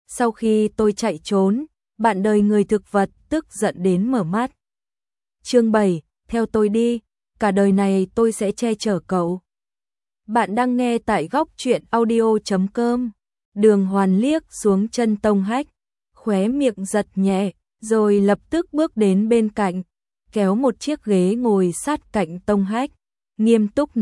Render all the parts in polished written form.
Sau khi tôi chạy trốn, bạn đời người thực vật tức giận đến mở mắt. Chương 7, theo tôi đi, cả đời này tôi sẽ che chở cậu. Bạn đang nghe tại góc truyện audio.com. Đường Hoàn liếc xuống chân Tông Hách, khóe miệng giật nhẹ, rồi lập tức bước đến bên cạnh, kéo một chiếc ghế ngồi sát cạnh Tông Hách, nghiêm túc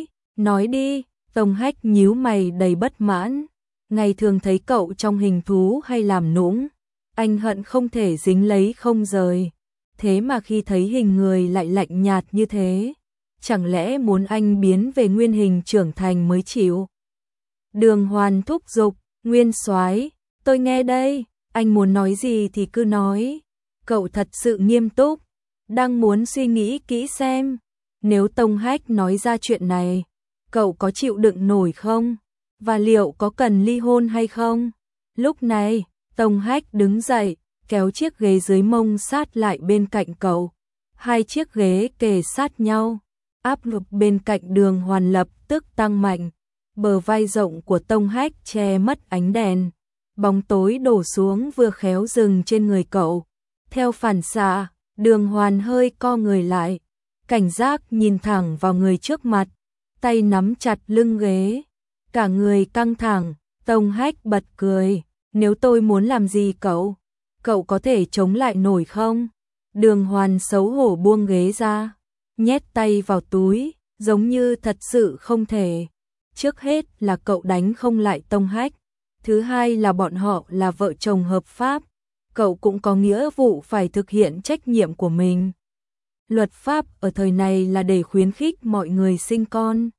nói đi. Tông Hách nhíu mày đầy bất mãn, ngày thường thấy cậu trong hình thú hay làm nũng, anh hận không thể dính lấy không rời, thế mà khi thấy hình người lại lạnh nhạt như thế, chẳng lẽ muốn anh biến về nguyên hình trưởng thành mới chịu. Đường Hoàn thúc giục, Nguyên soái, tôi nghe đây, anh muốn nói gì thì cứ nói. Cậu thật sự nghiêm túc, đang muốn suy nghĩ kỹ xem, nếu Tông Hách nói ra chuyện này, cậu có chịu đựng nổi không? Và liệu có cần ly hôn hay không? Lúc này, Tông Hách đứng dậy, kéo chiếc ghế dưới mông sát lại bên cạnh cậu. Hai chiếc ghế kề sát nhau, áp lực bên cạnh Đường Hoàn lập tức tăng mạnh. Bờ vai rộng của Tông Hách che mất ánh đèn, bóng tối đổ xuống vừa khéo dừng trên người cậu. Theo phản xạ, Đường Hoàn hơi co người lại, cảnh giác nhìn thẳng vào người trước mặt, tay nắm chặt lưng ghế, cả người căng thẳng. Tông Hách bật cười, nếu tôi muốn làm gì cậu có thể chống lại nổi không? Đường Hoàn xấu hổ buông ghế ra, nhét tay vào túi, giống như thật sự không thể. Trước hết là cậu đánh không lại Tông Hách, thứ hai là bọn họ là vợ chồng hợp pháp, cậu cũng có nghĩa vụ phải thực hiện trách nhiệm của mình. Luật pháp ở thời này là để khuyến khích mọi người sinh con.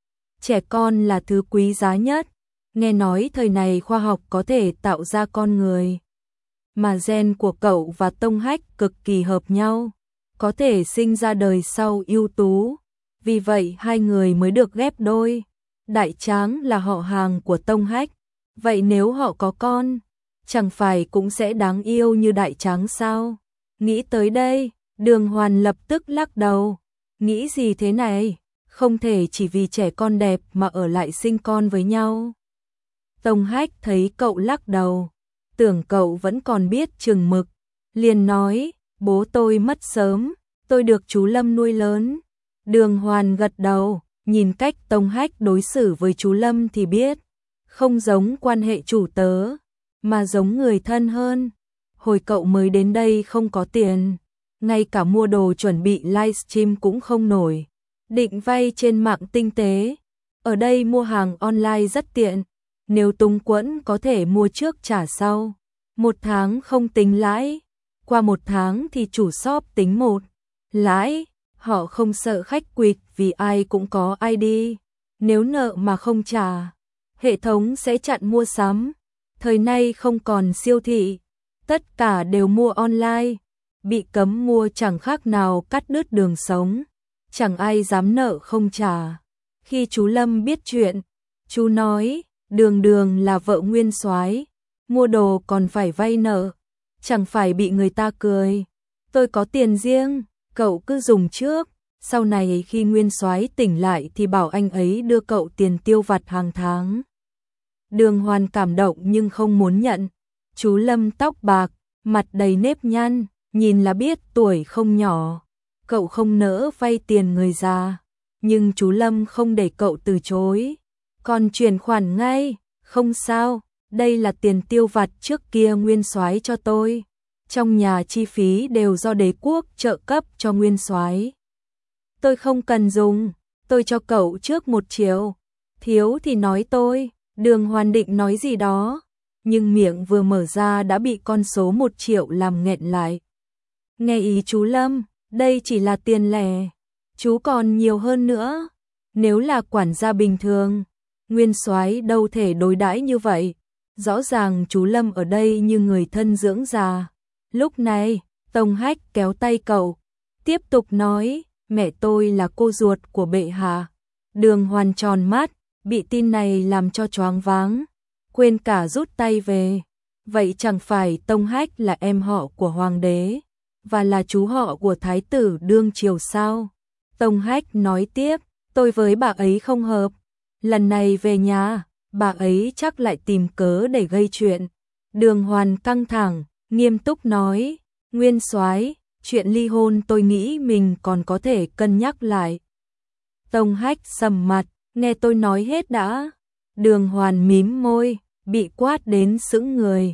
Trẻ con là thứ quý giá nhất, nghe nói thời này khoa học có thể tạo ra con người. Mà gen của cậu và Tông Hách cực kỳ hợp nhau, có thể sinh ra đời sau ưu tú, vì vậy hai người mới được ghép đôi. Đại Tráng là họ hàng của Tông Hách, vậy nếu họ có con, chẳng phải cũng sẽ đáng yêu như Đại Tráng sao? Nghĩ tới đây, Đường Hoàn lập tức lắc đầu. Nghĩ gì thế này? Không thể chỉ vì trẻ con đẹp mà ở lại sinh con với nhau. Tông Hách thấy cậu lắc đầu, tưởng cậu vẫn còn biết chừng mực, liền nói, bố tôi mất sớm, tôi được chú Lâm nuôi lớn. Đường Hoàn gật đầu, nhìn cách Tông Hách đối xử với chú Lâm thì biết, không giống quan hệ chủ tớ, mà giống người thân hơn. Hồi cậu mới đến đây không có tiền, ngay cả mua đồ chuẩn bị livestream cũng không nổi, định vay trên mạng tinh tế. Ở đây mua hàng online rất tiện, nếu túng quẫn có thể mua trước trả sau, 1 tháng không tính lãi, qua 1 tháng thì chủ shop tính 1 lãi. Họ không sợ khách quỵt vì ai cũng có ID, nếu nợ mà không trả, hệ thống sẽ chặn mua sắm. Thời nay không còn siêu thị, tất cả đều mua online, bị cấm mua chẳng khác nào cắt đứt đường sống, chẳng ai dám nợ không trả. Khi chú Lâm biết chuyện, chú nói, Đường là vợ Nguyên soái, mua đồ còn phải vay nợ, chẳng phải bị người ta cười. Tôi có tiền riêng, cậu cứ dùng trước, sau này khi Nguyên soái tỉnh lại thì bảo anh ấy đưa cậu tiền tiêu vặt hàng tháng. Đường Hoàn cảm động nhưng không muốn nhận. Chú Lâm tóc bạc, mặt đầy nếp nhăn, nhìn là biết tuổi không nhỏ. Cậu không nỡ vay tiền người già, nhưng chú Lâm không để cậu từ chối, còn chuyển khoản ngay. Không sao, đây là tiền tiêu vặt trước kia Nguyên soái cho tôi. Trong nhà chi phí đều do đế quốc trợ cấp cho Nguyên soái. Tôi không cần dùng, tôi cho cậu trước 1 triệu. Thiếu thì nói tôi. Đường Hoàn định nói gì đó, nhưng miệng vừa mở ra đã bị con số 1 triệu làm nghẹn lại. Nghe ý chú Lâm, đây chỉ là tiền lẻ, chú còn nhiều hơn nữa. Nếu là quản gia bình thường, Nguyên soái đâu thể đối đãi như vậy. Rõ ràng chú Lâm ở đây như người thân dưỡng già. Lúc này, Tông Hách kéo tay cậu, tiếp tục nói, mẹ tôi là cô ruột của bệ hạ. Đường Hoàn tròn mắt, bị tin này làm cho choáng váng, quên cả rút tay về. Vậy chẳng phải Tông Hách là em họ của hoàng đế, và là chú họ của thái tử đương triều sao? Tông Hách nói tiếp, tôi với bà ấy không hợp. Lần này về nhà, bà ấy chắc lại tìm cớ để gây chuyện. Đường Hoàn căng thẳng, nghiêm túc nói, Nguyên soái, chuyện ly hôn tôi nghĩ mình còn có thể cân nhắc lại. Tông Hách sầm mặt, nghe tôi nói hết đã. Đường Hoàn mím môi, bị quát đến sững người.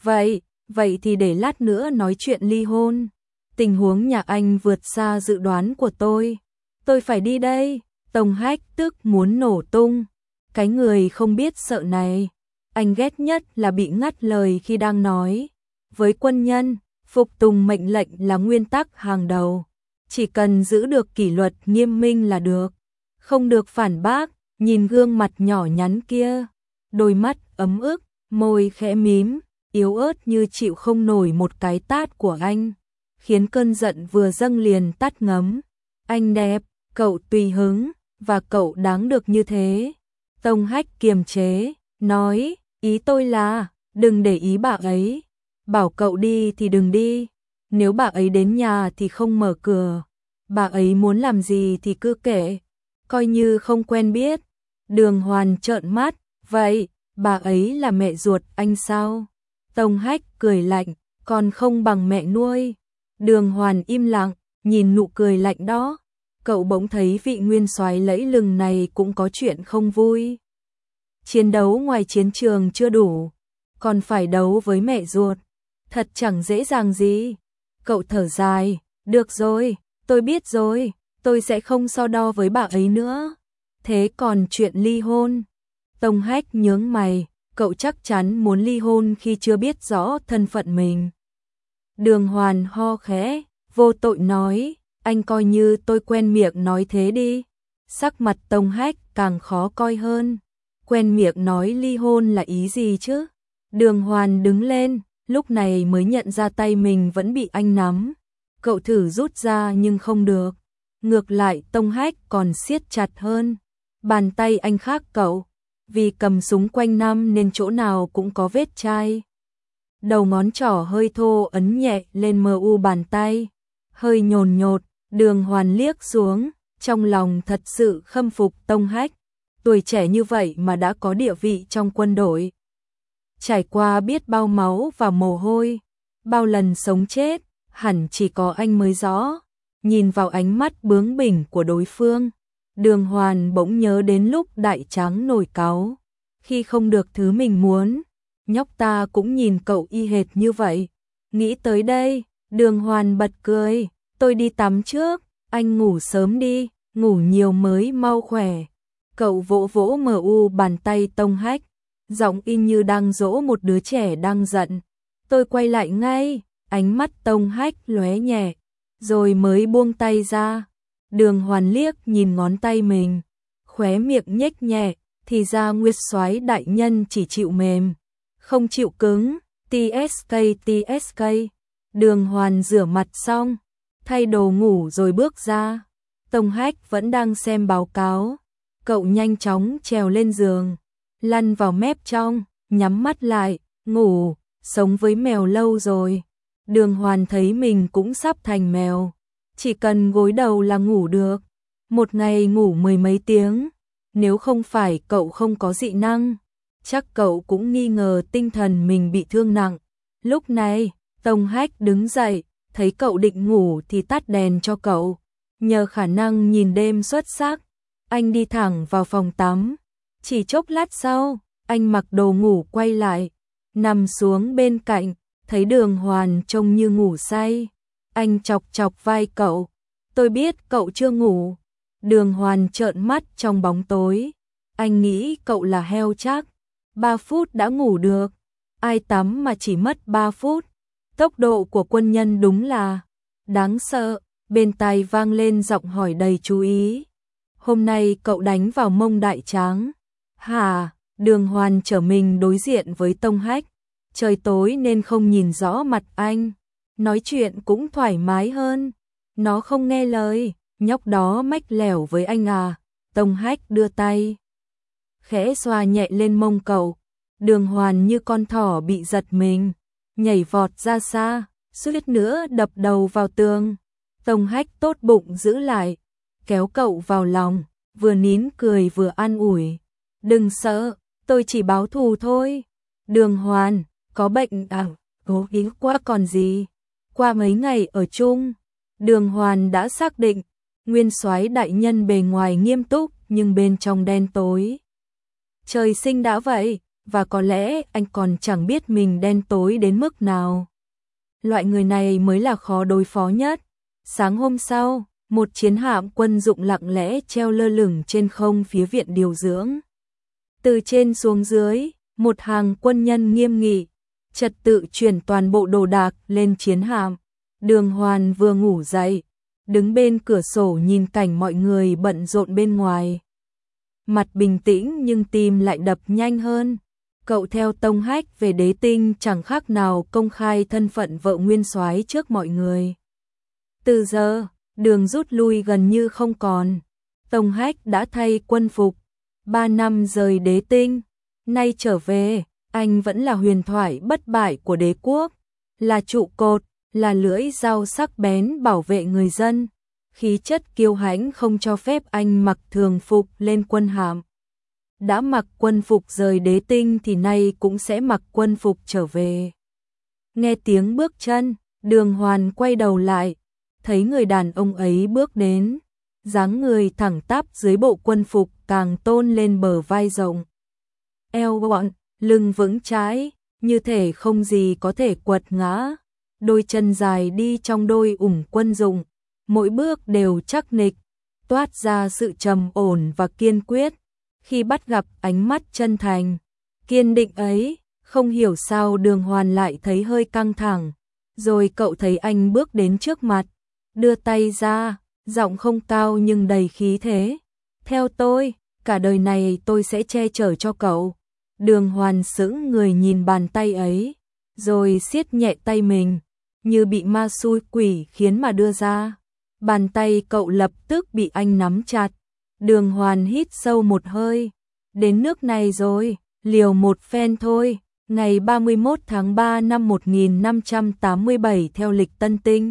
Vậy thì để lát nữa nói chuyện ly hôn. Tình huống nhà anh vượt xa dự đoán của tôi. Tôi phải đi đây. Tông Hách tức muốn nổ tung. Cái người không biết sợ này, anh ghét nhất là bị ngắt lời khi đang nói. Với quân nhân, phục tùng mệnh lệnh là nguyên tắc hàng đầu. Chỉ cần giữ được kỷ luật nghiêm minh là được. Không được phản bác, nhìn gương mặt nhỏ nhắn kia. Đôi mắt ấm ức, môi khẽ mím, yếu ớt như chịu không nổi một cái tát của anh. Khiến cơn giận vừa dâng liền tắt ngấm. Anh đẹp, cậu tùy hứng, và cậu đáng được như thế. Tông Hách kiềm chế, nói, ý tôi là, đừng để ý bà ấy. Bảo cậu đi thì đừng đi. Nếu bà ấy đến nhà thì không mở cửa. Bà ấy muốn làm gì thì cứ kệ. Coi như không quen biết. Đường Hoàn trợn mắt, vậy, bà ấy là mẹ ruột anh sao? Tông Hách cười lạnh, còn không bằng mẹ nuôi. Đường Hoàn im lặng, nhìn nụ cười lạnh đó. Cậu bỗng thấy vị nguyên soái lẫy lừng này cũng có chuyện không vui. Chiến đấu ngoài chiến trường chưa đủ, còn phải đấu với mẹ ruột. Thật chẳng dễ dàng gì. Cậu thở dài, được rồi, tôi biết rồi, tôi sẽ không so đo với bà ấy nữa. Thế còn chuyện ly hôn? Tông Hách nhướng mày, cậu chắc chắn muốn ly hôn khi chưa biết rõ thân phận mình. Đường Hoàn ho khẽ, vô tội nói, anh coi như tôi quen miệng nói thế đi. Sắc mặt Tông Hách càng khó coi hơn. Quen miệng nói ly hôn là ý gì chứ? Đường Hoàn đứng lên, lúc này mới nhận ra tay mình vẫn bị anh nắm. Cậu thử rút ra nhưng không được. Ngược lại Tông Hách còn siết chặt hơn. Bàn tay anh khác cậu. Vì cầm súng quanh năm nên chỗ nào cũng có vết chai. Đầu ngón trỏ hơi thô ấn nhẹ lên mu bàn tay. Hơi nhồn nhột, Đường Hoàn liếc xuống. Trong lòng thật sự khâm phục Tông Hách. Tuổi trẻ như vậy mà đã có địa vị trong quân đội. Trải qua biết bao máu và mồ hôi, bao lần sống chết, hẳn chỉ có anh mới rõ. Nhìn vào ánh mắt bướng bỉnh của đối phương, Đường Hoàn bỗng nhớ đến lúc Đại Tráng nổi cáu. Khi không được thứ mình muốn, nhóc ta cũng nhìn cậu y hệt như vậy. Nghĩ tới đây, Đường Hoàn bật cười, tôi đi tắm trước, anh ngủ sớm đi, ngủ nhiều mới mau khỏe. Cậu vỗ vỗ mu bàn tay Tông Hách, giọng y như đang dỗ một đứa trẻ đang giận. Tôi quay lại ngay, ánh mắt Tông Hách lóe nhẹ, rồi mới buông tay ra. Đường Hoàn liếc nhìn ngón tay mình, khóe miệng nhếch nhẹ, thì ra Nguyệt soái đại nhân chỉ chịu mềm, không chịu cứng. TSK. Đường Hoàn rửa mặt xong, thay đồ ngủ rồi bước ra. Tông Hách vẫn đang xem báo cáo. Cậu nhanh chóng trèo lên giường, lăn vào mép trong, nhắm mắt lại, ngủ. Sống với mèo lâu rồi, Đường Hoàn thấy mình cũng sắp thành mèo. Chỉ cần gối đầu là ngủ được. Một ngày ngủ 10 mấy tiếng. Nếu không phải cậu không có dị năng, chắc cậu cũng nghi ngờ tinh thần mình bị thương nặng. Lúc này, Tông Hách đứng dậy, thấy cậu định ngủ thì tắt đèn cho cậu. Nhờ khả năng nhìn đêm xuất sắc, anh đi thẳng vào phòng tắm. Chỉ chốc lát sau, anh mặc đồ ngủ quay lại, nằm xuống bên cạnh, thấy Đường Hoàn trông như ngủ say. Anh chọc chọc vai cậu, tôi biết cậu chưa ngủ. Đường Hoàn trợn mắt trong bóng tối, anh nghĩ cậu là heo chắc. 3 phút đã ngủ được, ai tắm mà chỉ mất 3 phút. Tốc độ của quân nhân đúng là đáng sợ. Bên tai vang lên giọng hỏi đầy chú ý. Hôm nay cậu đánh vào mông Đại Tráng. Hả? Đường Hoàn trở mình đối diện với Tông Hách. Trời tối nên không nhìn rõ mặt anh. Nói chuyện cũng thoải mái hơn. Nó không nghe lời, nhóc đó mách lẻo với anh à. Tông Hách đưa tay khẽ xoa nhẹ lên mông cậu. Đường Hoàn như con thỏ bị giật mình, nhảy vọt ra xa, suýt nữa đập đầu vào tường. Tông Hách tốt bụng giữ lại, kéo cậu vào lòng, vừa nín cười vừa an ủi. Đừng sợ, tôi chỉ báo thù thôi. Đường Hoàn, có bệnh à? Cố ý quá còn gì. Qua mấy ngày ở chung, Đường Hoàn đã xác định, nguyên soái đại nhân bề ngoài nghiêm túc nhưng bên trong đen tối. Trời sinh đã vậy, và có lẽ anh còn chẳng biết mình đen tối đến mức nào. Loại người này mới là khó đối phó nhất. Sáng hôm sau, một chiến hạm quân dụng lặng lẽ treo lơ lửng trên không phía viện điều dưỡng. Từ trên xuống dưới, một hàng quân nhân nghiêm nghị, trật tự chuyển toàn bộ đồ đạc lên chiến hạm. Đường Hoàn vừa ngủ dậy, đứng bên cửa sổ nhìn cảnh mọi người bận rộn bên ngoài. Mặt bình tĩnh nhưng tim lại đập nhanh hơn. Cậu theo Tông Hách về Đế Tinh chẳng khác nào công khai thân phận vợ nguyên soái trước mọi người. Từ giờ, đường rút lui gần như không còn. Tông Hách đã thay quân phục, 3 năm rời Đế Tinh, nay trở về, anh vẫn là huyền thoại bất bại của đế quốc, là trụ cột, là lưỡi dao sắc bén bảo vệ người dân. Khí chất kiêu hãnh không cho phép anh mặc thường phục lên quân hàm. Đã mặc quân phục rời Đế Tinh thì nay cũng sẽ mặc quân phục trở về. Nghe tiếng bước chân, Đường Hoàn quay đầu lại, thấy người đàn ông ấy bước đến, dáng người thẳng tắp dưới bộ quân phục càng tôn lên bờ vai rộng. Eo gọn, lưng vững chãi, như thể không gì có thể quật ngã. Đôi chân dài đi trong đôi ủng quân dụng, mỗi bước đều chắc nịch, toát ra sự trầm ổn và kiên quyết. Khi bắt gặp ánh mắt chân thành, kiên định ấy, không hiểu sao Đường Hoàn lại thấy hơi căng thẳng. Rồi cậu thấy anh bước đến trước mặt, đưa tay ra, giọng không cao nhưng đầy khí thế. Theo tôi, cả đời này tôi sẽ che chở cho cậu. Đường Hoàn sững người nhìn bàn tay ấy, rồi siết nhẹ tay mình, như bị ma xui quỷ khiến mà đưa ra. Bàn tay cậu lập tức bị anh nắm chặt. Đường Hoàn hít sâu một hơi. Đến nước này rồi, liều một phen thôi. Ngày 31 tháng 3 năm 1587 theo lịch Tân Tinh.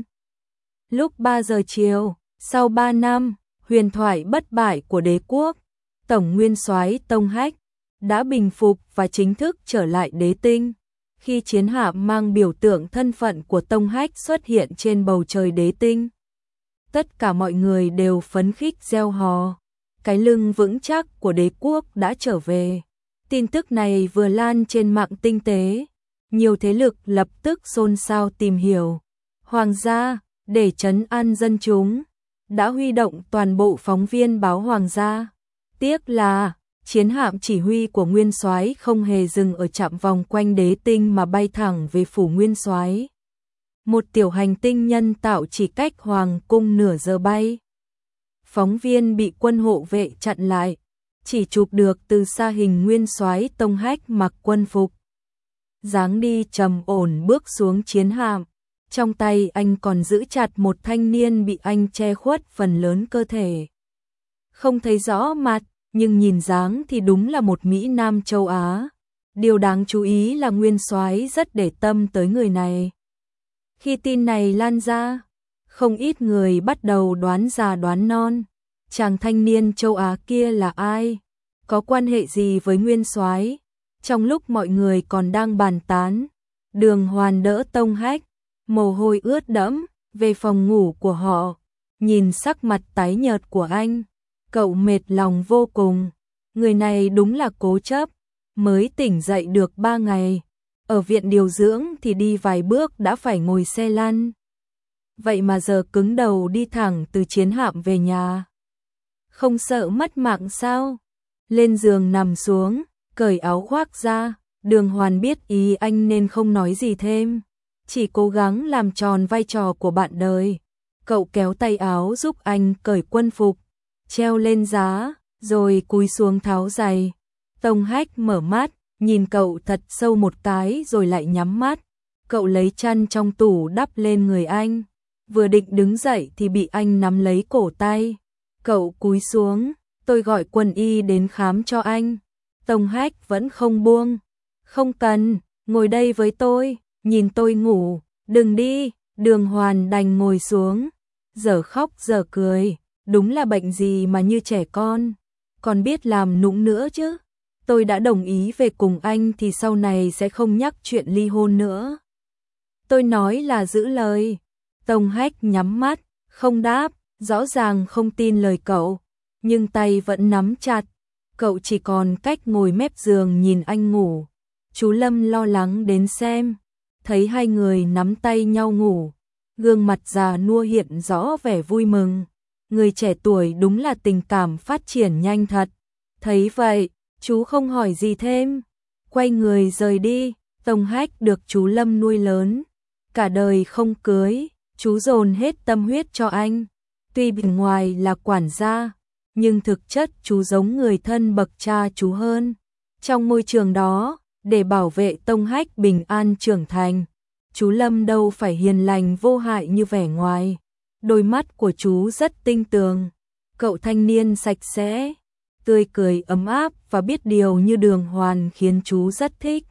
Lúc 3 giờ chiều, sau 3 năm, huyền thoại bất bại của đế quốc, Tổng Nguyên soái Tông Hách đã bình phục và chính thức trở lại Đế Tinh. Khi chiến hạm mang biểu tượng thân phận của Tông Hách xuất hiện trên bầu trời Đế Tinh, tất cả mọi người đều phấn khích reo hò. Cái lưng vững chắc của đế quốc đã trở về. Tin tức này vừa lan trên mạng tinh tế, nhiều thế lực lập tức xôn xao tìm hiểu. Hoàng gia, để trấn an dân chúng, đã huy động toàn bộ phóng viên báo Hoàng gia. Tiếc là chiến hạm chỉ huy của Nguyên soái không hề dừng ở trạm vòng quanh Đế Tinh mà bay thẳng về phủ Nguyên soái. Một tiểu hành tinh nhân tạo chỉ cách hoàng cung nửa giờ bay. Phóng viên bị quân hộ vệ chặn lại, chỉ chụp được từ xa hình nguyên soái Tông Hách mặc quân phục. Dáng đi trầm ổn bước xuống chiến hạm, trong tay anh còn giữ chặt một thanh niên bị anh che khuất phần lớn cơ thể. Không thấy rõ mặt, nhưng nhìn dáng thì đúng là một Mỹ Nam châu Á. Điều đáng chú ý là nguyên soái rất để tâm tới người này. Khi tin này lan ra, không ít người bắt đầu đoán già đoán non. Chàng thanh niên châu Á kia là ai? Có quan hệ gì với nguyên soái? Trong lúc mọi người còn đang bàn tán, Đường Hoàn đỡ Tông Hách, mồ hôi ướt đẫm, về phòng ngủ của họ. Nhìn sắc mặt tái nhợt của anh, cậu mệt lòng vô cùng. Người này đúng là cố chấp, mới tỉnh dậy được 3 ngày. Ở viện điều dưỡng thì đi vài bước đã phải ngồi xe lăn. Vậy mà giờ cứng đầu đi thẳng từ chiến hạm về nhà. Không sợ mất mạng sao? Lên giường nằm xuống, cởi áo khoác ra. Đường Hoàn biết ý anh nên không nói gì thêm, chỉ cố gắng làm tròn vai trò của bạn đời. Cậu kéo tay áo giúp anh cởi quân phục, treo lên giá, rồi cúi xuống tháo giày. Tông Hách mở mắt, nhìn cậu thật sâu một cái rồi lại nhắm mắt. Cậu lấy chăn trong tủ đắp lên người anh, vừa định đứng dậy thì bị anh nắm lấy cổ tay. Cậu cúi xuống, tôi gọi quân y đến khám cho anh. Tông Hách vẫn không buông. Không cần, ngồi đây với tôi, nhìn tôi ngủ, đừng đi. Đường Hoàn đành ngồi xuống, giờ khóc giờ cười, đúng là bệnh gì mà như trẻ con, còn biết làm nũng nữa chứ. tôi đã đồng ý về cùng anh thì sau này sẽ không nhắc chuyện ly hôn nữa. Tôi nói là giữ lời. Tông Hách nhắm mắt, không đáp, rõ ràng không tin lời cậu, nhưng tay vẫn nắm chặt. Cậu chỉ còn cách ngồi mép giường nhìn anh ngủ. Chú Lâm lo lắng đến xem, thấy hai người nắm tay nhau ngủ, gương mặt già nua hiện rõ vẻ vui mừng. Người trẻ tuổi đúng là tình cảm phát triển nhanh thật. Thấy vậy, chú không hỏi gì thêm, quay người rời đi. Tông Hách được chú Lâm nuôi lớn, cả đời không cưới, chú dồn hết tâm huyết cho anh. Tuy bên ngoài là quản gia, nhưng thực chất chú giống người thân bậc cha chú hơn. Trong môi trường đó, để bảo vệ Tông Hách bình an trưởng thành, chú Lâm đâu phải hiền lành vô hại như vẻ ngoài. Đôi mắt của chú rất tinh tường, cậu thanh niên sạch sẽ, tươi cười ấm áp và biết điều như Đường Hoàn khiến chú rất thích.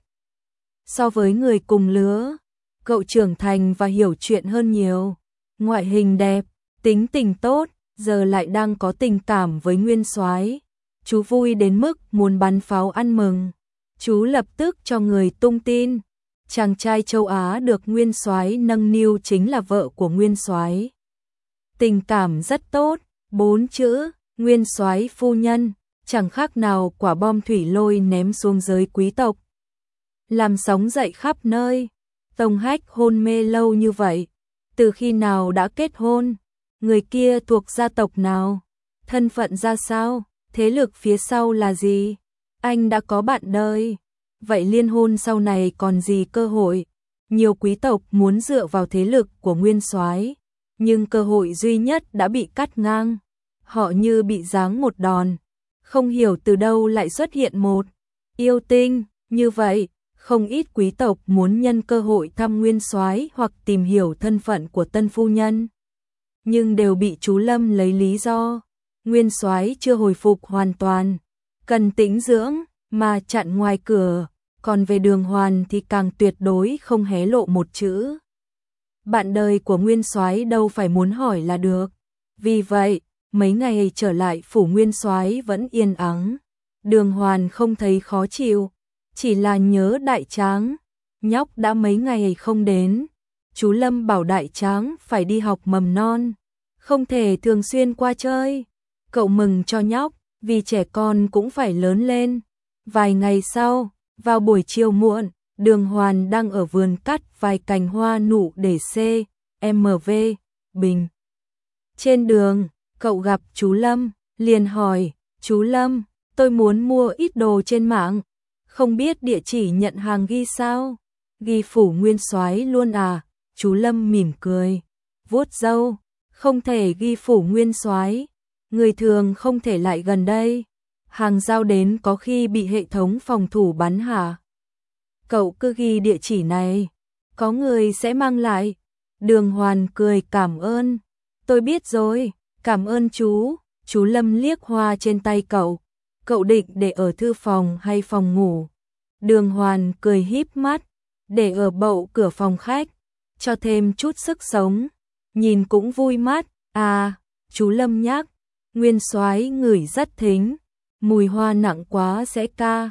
So với người cùng lứa, cậu trưởng thành và hiểu chuyện hơn nhiều. Ngoại hình đẹp, tính tình tốt, giờ lại đang có tình cảm với Nguyên Soái. Chú vui đến mức muốn bắn pháo ăn mừng. Chú lập tức cho người tung tin, chàng trai châu Á được Nguyên Soái nâng niu chính là vợ của Nguyên Soái. Tình cảm rất tốt, 4 chữ, Nguyên Soái phu nhân, chẳng khác nào quả bom thủy lôi ném xuống giới quý tộc, làm sóng dậy khắp nơi. Tông Hách hôn mê lâu như vậy, từ khi nào đã kết hôn? Người kia thuộc gia tộc nào? Thân phận ra sao? Thế lực phía sau là gì? Anh đã có bạn đời, vậy liên hôn sau này còn gì cơ hội? Nhiều quý tộc muốn dựa vào thế lực của Nguyên Soái, nhưng cơ hội duy nhất đã bị cắt ngang. Họ như bị giáng một đòn, không hiểu từ đâu lại xuất hiện một yêu tinh như vậy. Không ít quý tộc muốn nhân cơ hội thăm Nguyên Soái hoặc tìm hiểu thân phận của tân phu nhân, nhưng đều bị chú Lâm lấy lý do Nguyên Soái chưa hồi phục hoàn toàn, cần tĩnh dưỡng mà chặn ngoài cửa. Còn về Đường Hoàn thì càng tuyệt đối không hé lộ một chữ. Bạn đời của Nguyên Soái đâu phải muốn hỏi là được. Vì vậy, mấy ngày trở lại phủ Nguyên Soái vẫn yên ắng. Đường Hoàn không thấy khó chịu, chỉ là nhớ Đại Tráng. Nhóc đã mấy ngày không đến. Chú Lâm bảo Đại Tráng phải đi học mầm non, không thể thường xuyên qua chơi. Cậu mừng cho nhóc, vì trẻ con cũng phải lớn lên. Vài ngày sau, vào buổi chiều muộn, Đường Hoàn đang ở vườn cắt vài cành hoa nụ để CMV Bình. Trên đường, cậu gặp chú Lâm, liền hỏi, chú Lâm, tôi muốn mua ít đồ trên mạng, không biết địa chỉ nhận hàng ghi sao? Ghi phủ Nguyên Soái luôn à? Chú Lâm mỉm cười, vuốt râu, không thể ghi phủ Nguyên Soái, người thường không thể lại gần đây. Hàng giao đến có khi bị hệ thống phòng thủ bắn hả? Cậu cứ ghi địa chỉ này, có người sẽ mang lại. Đường Hoàn cười cảm ơn. Tôi biết rồi, cảm ơn chú. Chú Lâm liếc hoa trên tay cậu. Cậu định để ở thư phòng hay phòng ngủ? Đường Hoàn cười híp mắt, để ở bậu cửa phòng khách, cho thêm chút sức sống. Nhìn cũng vui mắt. À, chú Lâm nhắc, Nguyên Soái ngửi rất thính. Mùi hoa nặng quá sẽ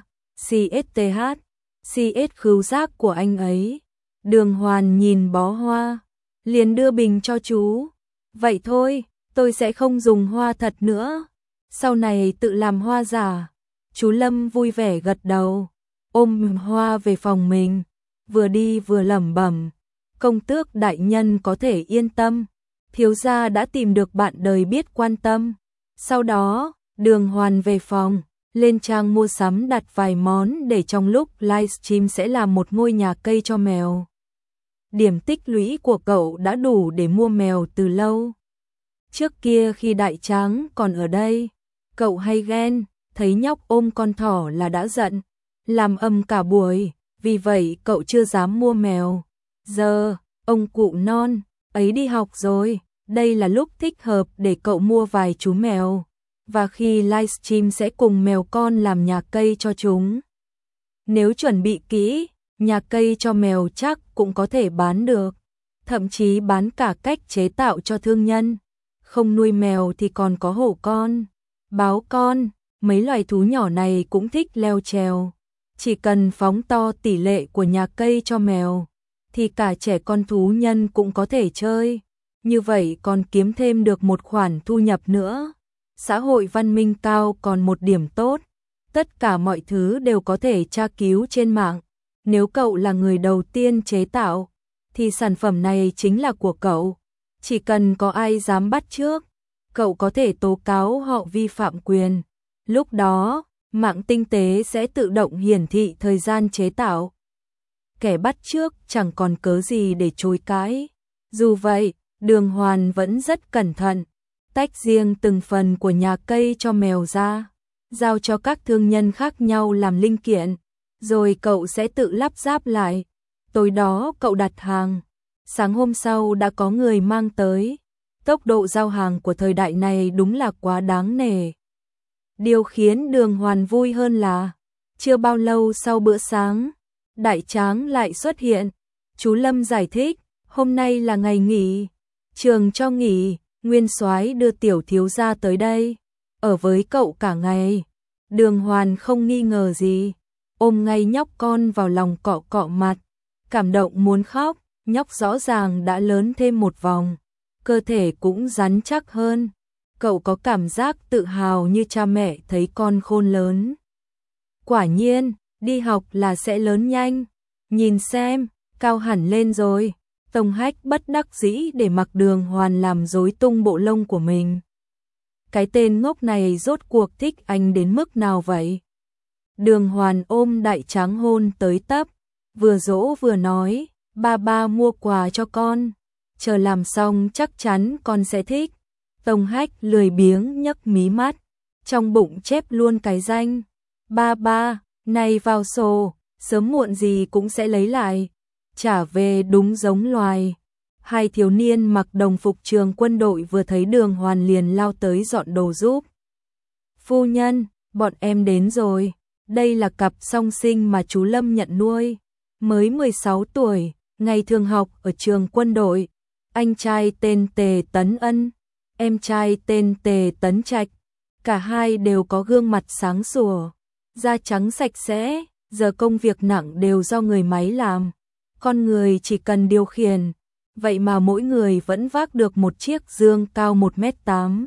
CSTH, CS khứu giác của anh ấy. Đường Hoàn nhìn bó hoa, liền đưa bình cho chú. Vậy thôi, tôi sẽ không dùng hoa thật nữa, sau này tự làm hoa giả. Chú Lâm vui vẻ gật đầu, ôm hoa về phòng mình, vừa đi vừa lẩm bẩm, công tước đại nhân có thể yên tâm, thiếu gia đã tìm được bạn đời biết quan tâm. Sau đó, Đường Hoàn về phòng, lên trang mua sắm đặt vài món để trong lúc livestream sẽ làm một ngôi nhà cây cho mèo. Điểm tích lũy của cậu đã đủ để mua mèo từ lâu. Trước kia khi Đại Tráng còn ở đây, cậu hay ghen, thấy nhóc ôm con thỏ là đã giận, làm ầm cả buổi, vì vậy cậu chưa dám mua mèo. Giờ, ông cụ non ấy đi học rồi, đây là lúc thích hợp để cậu mua vài chú mèo. Và khi livestream sẽ cùng mèo con làm nhà cây cho chúng. Nếu chuẩn bị kỹ, nhà cây cho mèo chắc cũng có thể bán được. Thậm chí bán cả cách chế tạo cho thương nhân. Không nuôi mèo thì còn có hổ con, báo con, mấy loài thú nhỏ này cũng thích leo trèo. Chỉ cần phóng to tỷ lệ của nhà cây cho mèo, thì cả trẻ con thú nhân cũng có thể chơi. Như vậy còn kiếm thêm được một khoản thu nhập nữa. Xã hội văn minh cao còn một điểm tốt. Tất cả mọi thứ đều có thể tra cứu trên mạng. Nếu cậu là người đầu tiên chế tạo, thì sản phẩm này chính là của cậu. Chỉ cần có ai dám bắt chước, cậu có thể tố cáo họ vi phạm quyền. Lúc đó, mạng tinh tế sẽ tự động hiển thị thời gian chế tạo. Kẻ bắt chước chẳng còn cớ gì để chối cãi. Dù vậy, Đường Hoàn vẫn rất cẩn thận, tách riêng từng phần của nhà cây cho mèo ra, giao cho các thương nhân khác nhau làm linh kiện, rồi cậu sẽ tự lắp ráp lại. Tối đó cậu đặt hàng, sáng hôm sau đã có người mang tới. Tốc độ giao hàng của thời đại này đúng là quá đáng nể. Điều khiến Đường Hoàn vui hơn là, chưa bao lâu sau bữa sáng, Đại Tráng lại xuất hiện. Chú Lâm giải thích, hôm nay là ngày nghỉ, trường cho nghỉ, Nguyên Soái đưa tiểu thiếu gia tới đây, ở với cậu cả ngày. Đường Hoàn không nghi ngờ gì, ôm ngay nhóc con vào lòng cọ cọ mặt, cảm động muốn khóc. Nhóc rõ ràng đã lớn thêm một vòng, cơ thể cũng rắn chắc hơn. Cậu có cảm giác tự hào như cha mẹ thấy con khôn lớn. Quả nhiên, đi học là sẽ lớn nhanh. Nhìn xem, cao hẳn lên rồi. Tông Hách bất đắc dĩ để mặc Đường Hoàn làm rối tung bộ lông của mình. Cái tên ngốc này rốt cuộc thích anh đến mức nào vậy? Đường Hoàn ôm Đại Tráng hôn tới tấp, vừa dỗ vừa nói, ba mua quà cho con, chờ làm xong chắc chắn con sẽ thích. Tông Hách lười biếng nhấc mí mắt, trong bụng chép luôn cái danh. Ba, này vào sổ, sớm muộn gì cũng sẽ lấy lại. Trả về đúng giống loài. Hai thiếu niên mặc đồng phục trường quân đội vừa thấy Đường Hoàn liền lao tới dọn đồ giúp. Phu nhân, bọn em đến rồi. Đây là cặp song sinh mà chú Lâm nhận nuôi. Mới 16 tuổi, ngày thường học ở trường quân đội. Anh trai tên Tề Tấn Ân, em trai tên Tề Tấn Trạch. Cả hai đều có gương mặt sáng sủa, da trắng sạch sẽ, giờ công việc nặng đều do người máy làm. Con người chỉ cần điều khiển, vậy mà mỗi người vẫn vác được một chiếc dương cao 1m8.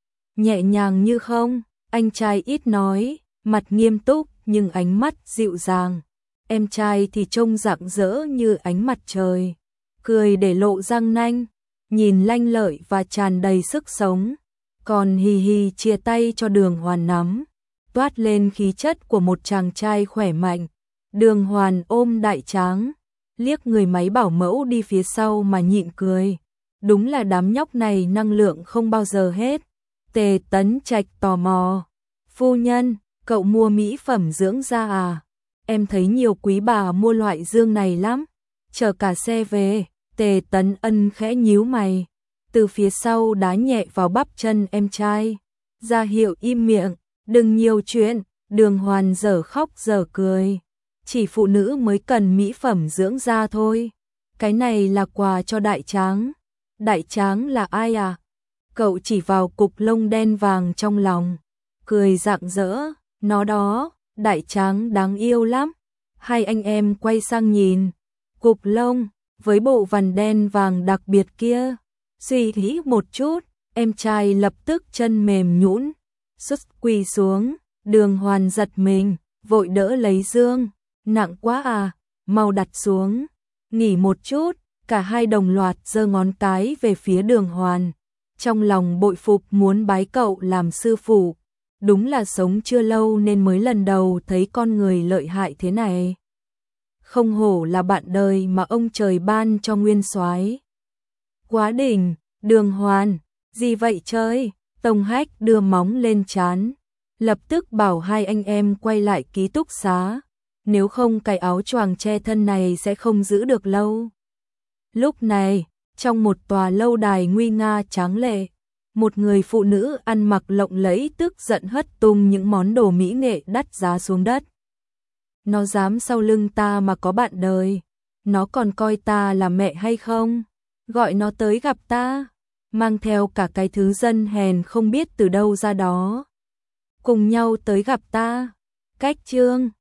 Nhẹ nhàng như không, anh trai ít nói, mặt nghiêm túc nhưng ánh mắt dịu dàng. Em trai thì trông rạng rỡ như ánh mặt trời, cười để lộ răng nanh, nhìn lanh lợi và tràn đầy sức sống. Còn hì hì chia tay cho Đường Hoàn nắm, toát lên khí chất của một chàng trai khỏe mạnh. Đường Hoàn ôm Đại Tráng, liếc người máy bảo mẫu đi phía sau mà nhịn cười. Đúng là đám nhóc này năng lượng không bao giờ hết. Tề Tấn Trạch tò mò, phu nhân, cậu mua mỹ phẩm dưỡng da à? Em thấy nhiều quý bà mua loại dương này lắm. Chở cả xe về. Tề Tấn Ân khẽ nhíu mày, từ phía sau đá nhẹ vào bắp chân em trai, ra hiệu im miệng, đừng nhiều chuyện. Đường Hoàn dở khóc dở cười, chỉ phụ nữ mới cần mỹ phẩm dưỡng da thôi. Cái này là quà cho Đại Tráng. Đại Tráng là ai à? Cậu chỉ vào cục lông đen vàng trong lòng, cười rạng rỡ, nó đó, Đại Tráng đáng yêu lắm. Hai anh em quay sang nhìn, cục lông với bộ vằn đen vàng đặc biệt kia. Suy nghĩ một chút, em trai lập tức chân mềm nhũn, sút quỳ xuống. Đường Hoàn giật mình, vội đỡ lấy dương. Nặng quá à, mau đặt xuống. Nghỉ một chút, cả hai đồng loạt giơ ngón cái về phía Đường Hoàn. Trong lòng bội phục muốn bái cậu làm sư phụ. Đúng là sống chưa lâu nên mới lần đầu thấy con người lợi hại thế này. Không hổ là bạn đời mà ông trời ban cho Nguyên Soái. Quá đỉnh. Đường Hoàn, gì vậy chơi? Tông Hách đưa móng lên trán, lập tức bảo hai anh em quay lại ký túc xá, nếu không cái áo choàng che thân này sẽ không giữ được lâu. Lúc này, trong một tòa lâu đài nguy nga tráng lệ, một người phụ nữ ăn mặc lộng lẫy tức giận hất tung những món đồ mỹ nghệ đắt giá xuống đất. Nó dám sau lưng ta mà có bạn đời, nó còn coi ta là mẹ hay không? Gọi nó tới gặp ta, mang theo cả cái thứ dân hèn không biết từ đâu ra đó. cùng nhau tới gặp ta. Cách chương